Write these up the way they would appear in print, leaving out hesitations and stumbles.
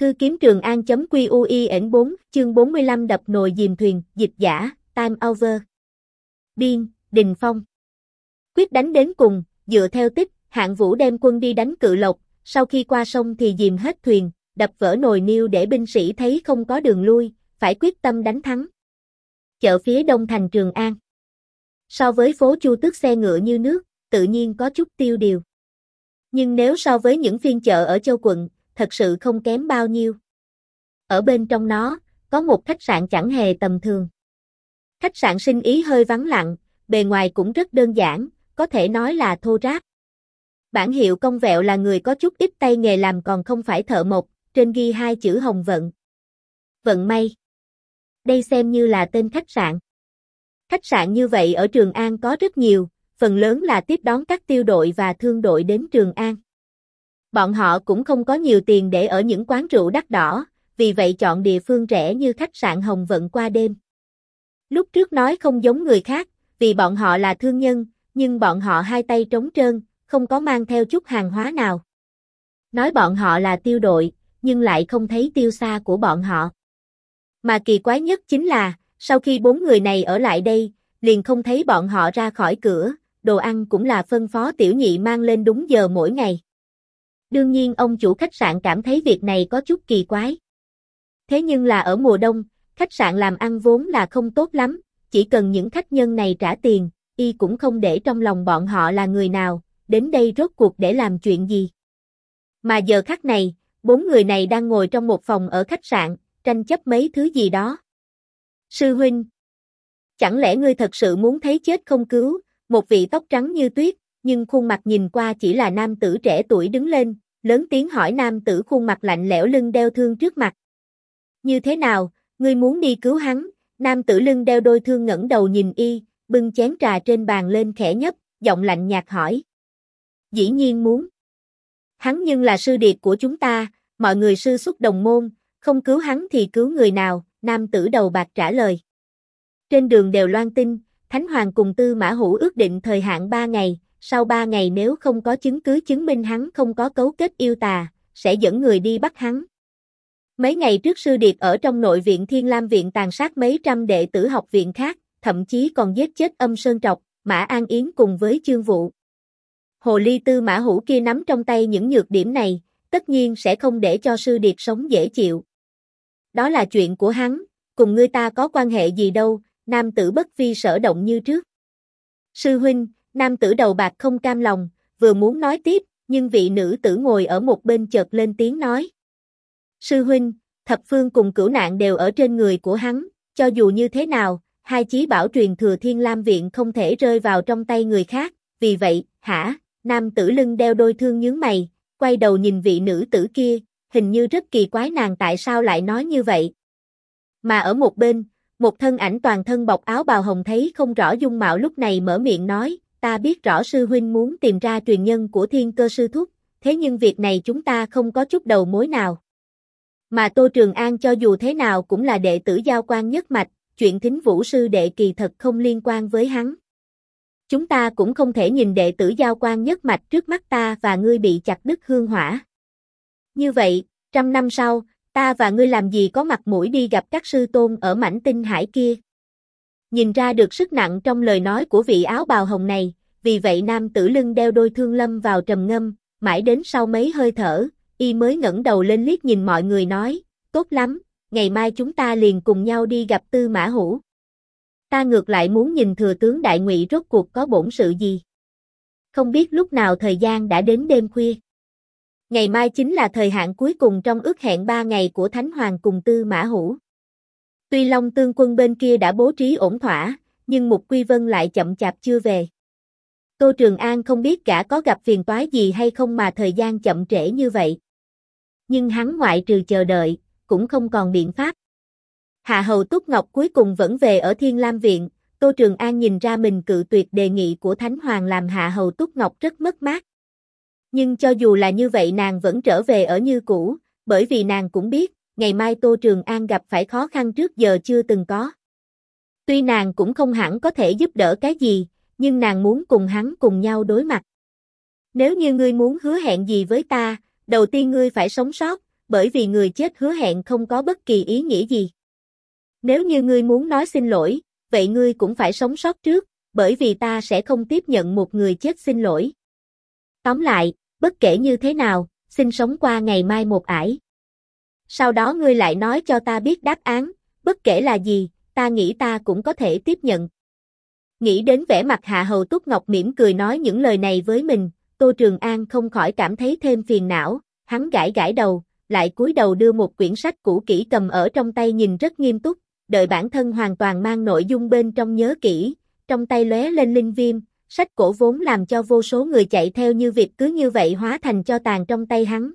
Thư kiếm Trường An.QUIN 4, chương 45 đập nồi dìm thuyền, dịch giả, time over. Biên, Đình Phong. Quyết đánh đến cùng, dựa theo tích, Hạng Vũ đem quân đi đánh Cự Lộc, sau khi qua sông thì dìm hết thuyền, đập vỡ nồi niêu để binh sĩ thấy không có đường lui, phải quyết tâm đánh thắng. Chợ phía đông thành Trường An. So với phố Chu Tước xe ngựa như nước, tự nhiên có chút tiêu điều. Nhưng nếu so với những phiên chợ ở Châu Quận, thật sự không kém bao nhiêu. Ở bên trong nó, có một khách sạn chẳng hề tầm thường. Khách sạn Sinh Ý hơi vắng lặng, bề ngoài cũng rất đơn giản, có thể nói là thô ráp. Bảng hiệu cong vẹo là người có chút ít tay nghề làm còn không phải thợ mộc, trên ghi hai chữ Hồng Vận. Vận may. Đây xem như là tên khách sạn. Khách sạn như vậy ở Trường An có rất nhiều, phần lớn là tiếp đón các tiêu đội và thương đội đến Trường An. Bọn họ cũng không có nhiều tiền để ở những quán rượu đắt đỏ, vì vậy chọn địa phương rẻ như khách sạn Hồng Vận qua đêm. Lúc trước nói không giống người khác, vì bọn họ là thương nhân, nhưng bọn họ hai tay trống trơn, không có mang theo chút hàng hóa nào. Nói bọn họ là tiêu đội, nhưng lại không thấy tiêu xa của bọn họ. Mà kỳ quái nhất chính là, sau khi 4 người này ở lại đây, liền không thấy bọn họ ra khỏi cửa, đồ ăn cũng là phân phó tiểu nhị mang lên đúng giờ mỗi ngày. Đương nhiên ông chủ khách sạn cảm thấy việc này có chút kỳ quái. Thế nhưng là ở mùa đông, khách sạn làm ăn vốn là không tốt lắm, chỉ cần những khách nhân này trả tiền, y cũng không để trong lòng bọn họ là người nào, đến đây rốt cuộc để làm chuyện gì. Mà giờ khắc này, 4 người này đang ngồi trong một phòng ở khách sạn, tranh chấp mấy thứ gì đó. Sư huynh, chẳng lẽ ngươi thật sự muốn thấy chết không cứu? Một vị tóc trắng như tuyết, nhưng khuôn mặt nhìn qua chỉ là nam tử trẻ tuổi đứng lên, lớn tiếng hỏi nam tử khuôn mặt lạnh lẽo lưng đeo thương trước mặt. Như thế nào, ngươi muốn đi cứu hắn? Nam tử lưng đeo đôi thương ngẩng đầu nhìn y, bưng chén trà trên bàn lên khẽ nhấp, giọng lạnh nhạt hỏi. Dĩ nhiên muốn. Hắn nhưng là sư điệt của chúng ta, mọi người sư xuất đồng môn, không cứu hắn thì cứu người nào? Nam tử đầu bạc trả lời. Trên đường đều loan tin, Thánh Hoàng cùng Tư Mã Hữu ước định thời hạn 3 ngày, sau 3 ngày nếu không có chứng cứ chứng minh hắn không có cấu kết yêu tà, sẽ dẫn người đi bắt hắn. Mấy ngày trước sư điệt ở trong nội viện Thiên Lam viện tàn sát mấy trăm đệ tử học viện khác, thậm chí còn giết chết Âm Sơn Trọc, Mã An Yến cùng với Chương Vụ. Hồ ly Tư Mã Hữu kia nắm trong tay những nhược điểm này, tất nhiên sẽ không để cho sư điệt sống dễ chịu. Đó là chuyện của hắn, cùng ngươi ta có quan hệ gì đâu, nam tử bất vi sở động như trước. Sư huynh, nam tử đầu bạc không cam lòng, vừa muốn nói tiếp, nhưng vị nữ tử ngồi ở một bên chợt lên tiếng nói. Sư huynh, thập phương cùng cửu nạn đều ở trên người của hắn, cho dù như thế nào, hai chí bảo truyền thừa Thiên Lam viện không thể rơi vào trong tay người khác, vì vậy, hả? Nam tử lưng đeo đôi thương nhướng mày, quay đầu nhìn vị nữ tử kia, hình như rất kỳ quái nàng tại sao lại nói như vậy. Mà ở một bên, một thân ảnh toàn thân bọc áo bào hồng thấy không rõ dung mạo lúc này mở miệng nói, ta biết rõ sư huynh muốn tìm ra truyền nhân của Thiên Cơ sư thúc, thế nhưng việc này chúng ta không có chút đầu mối nào. Mà Tô Trường An cho dù thế nào cũng là đệ tử Giao Quan nhất mạch, chuyện Thính Vũ sư đệ kỳ thật không liên quan với hắn. Chúng ta cũng không thể nhìn đệ tử Giao Quan nhất mạch trước mắt ta và ngươi bị chặt đứt hương hỏa. Như vậy, 100 năm sau, ta và ngươi làm gì có mặt mũi đi gặp các sư tôn ở mảnh tinh hải kia. Nhìn ra được sức nặng trong lời nói của vị áo bào hồng này, vì vậy nam tử lưng đeo đôi thương lâm vào trầm ngâm, mãi đến sau mấy hơi thở, y mới ngẩng đầu lên liếc nhìn mọi người nói, tốt lắm, ngày mai chúng ta liền cùng nhau đi gặp Tư Mã Hữu. Ta ngược lại muốn nhìn thừa tướng Đại Ngụy rốt cuộc có bổn sự gì. Không biết lúc nào thời gian đã đến đêm khuya. Ngày mai chính là thời hạn cuối cùng trong ước hẹn 3 ngày của Thánh Hoàng cùng Tư Mã Hữu. Tuy Long Tương quân bên kia đã bố trí ổn thỏa, nhưng Mục Quy Vân lại chậm chạp chưa về. Tô Trường An không biết gã có gặp phiền toái gì hay không mà thời gian chậm trễ như vậy. Nhưng hắn ngoại trừ chờ đợi, cũng không còn biện pháp. Hạ hầu Túc Ngọc cuối cùng vẫn về ở Thiên Lam viện, Tô Trường An nhìn ra mình cự tuyệt đề nghị của Thánh Hoàng làm Hạ hầu Túc Ngọc rất mất mát. Nhưng cho dù là như vậy nàng vẫn trở về ở như cũ, bởi vì nàng cũng biết, ngày mai Tô Trường An gặp phải khó khăn trước giờ chưa từng có. Tuy nàng cũng không hẳn có thể giúp đỡ cái gì, nhưng nàng muốn cùng hắn cùng nhau đối mặt. Nếu như ngươi muốn hứa hẹn gì với ta, đầu tiên ngươi phải sống sót, bởi vì người chết hứa hẹn không có bất kỳ ý nghĩa gì. Nếu như ngươi muốn nói xin lỗi, vậy ngươi cũng phải sống sót trước, bởi vì ta sẽ không tiếp nhận một người chết xin lỗi. Tóm lại, bất kể như thế nào, xin sống qua ngày mai một ải. Sau đó ngươi lại nói cho ta biết đáp án, bất kể là gì, ta nghĩ ta cũng có thể tiếp nhận. Nghĩ đến vẻ mặt Hạ Hầu Túc Ngọc mỉm cười nói những lời này với mình, Tô Trường An không khỏi cảm thấy thêm phiền não, hắn gãi gãi đầu, lại cúi đầu đưa một quyển sách cũ kỹ cầm ở trong tay nhìn rất nghiêm túc, đợi bản thân hoàn toàn mang nội dung bên trong nhớ kỹ, trong tay lóe lên linh viêm, sách cổ vốn làm cho vô số người chạy theo như vịt cứ như vậy hóa thành cho tàn trong tay hắn.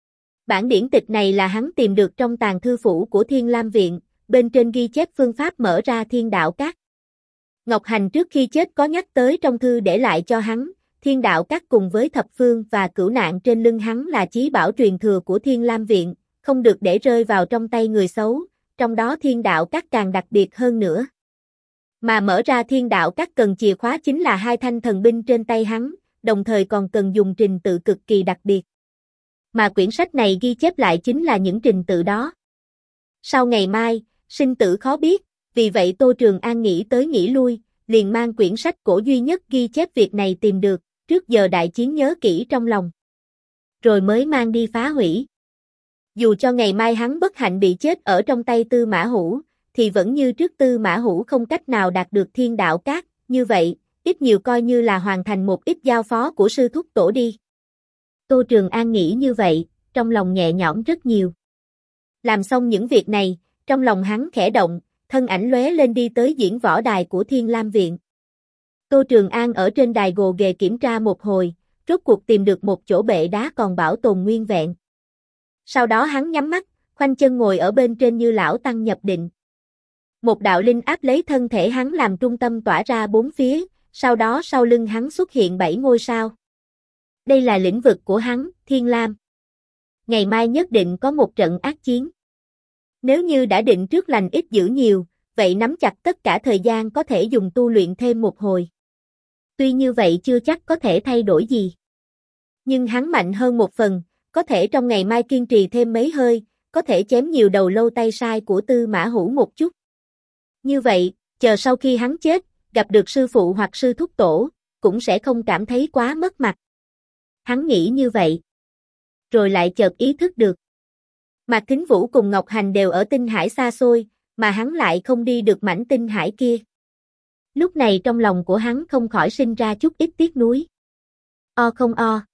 Bản điển tịch này là hắn tìm được trong tàng thư phủ của Thiên Lam Viện, bên trên ghi chép phương pháp mở ra Thiên Đạo Các. Ngọc Hành trước khi chết có nhắc tới trong thư để lại cho hắn, Thiên Đạo Các cùng với thập phương và cửu nạn trên lưng hắn là chí bảo truyền thừa của Thiên Lam Viện, không được để rơi vào trong tay người xấu, trong đó Thiên Đạo Các càng đặc biệt hơn nữa. Mà mở ra Thiên Đạo Các cần chìa khóa chính là 2 thanh thần binh trên tay hắn, đồng thời còn cần dùng trình tự cực kỳ đặc biệt. Mà quyển sách này ghi chép lại chính là những trình tự đó. Sau ngày mai, sinh tử khó biết, vì vậy Tô Trường An nghĩ tới nghĩ lui, liền mang quyển sách cổ duy nhất ghi chép việc này tìm được, trước giờ đại chiến nhớ kỹ trong lòng. Rồi mới mang đi phá hủy. Dù cho ngày mai hắn bất hạnh bị chết ở trong tay Tư Mã Hữu, thì vẫn như trước Tư Mã Hữu không cách nào đạt được Thiên Đạo Các, như vậy, ít nhiều coi như là hoàn thành một ít giao phó của sư thúc tổ đi. Tô Trường An nghĩ như vậy, trong lòng nhẹ nhõm rất nhiều. Làm xong những việc này, trong lòng hắn khẽ động, thân ảnh lóe lên đi tới diễn võ đài của Thiên Lam Viện. Tô Trường An ở trên đài gồ ghề kiểm tra một hồi, rốt cuộc tìm được một chỗ bệ đá còn bảo tồn nguyên vẹn. Sau đó hắn nhắm mắt, khoanh chân ngồi ở bên trên như lão tăng nhập định. Một đạo linh áp lấy thân thể hắn làm trung tâm tỏa ra bốn phía, sau đó sau lưng hắn xuất hiện 7 ngôi sao. Đây là lĩnh vực của hắn, Thiên Lam. Ngày mai nhất định có một trận ác chiến. Nếu như đã định trước lành ít dữ nhiều, vậy nắm chặt tất cả thời gian có thể dùng tu luyện thêm một hồi. Tuy như vậy chưa chắc có thể thay đổi gì. Nhưng hắn mạnh hơn một phần, có thể trong ngày mai kiên trì thêm mấy hơi, có thể chém nhiều đầu lâu tay sai của Tư Mã Hữu một chút. Như vậy, chờ sau khi hắn chết, gặp được sư phụ hoặc sư thúc tổ, cũng sẽ không cảm thấy quá mất mặt. Hắn nghĩ như vậy. Rồi lại chợt ý thức được. Mạc Thính Vũ cùng Ngọc Hành đều ở tinh hải xa xôi, mà hắn lại không đi được mảnh tinh hải kia. Lúc này trong lòng của hắn không khỏi sinh ra chút ít tiếc nuối. O không o.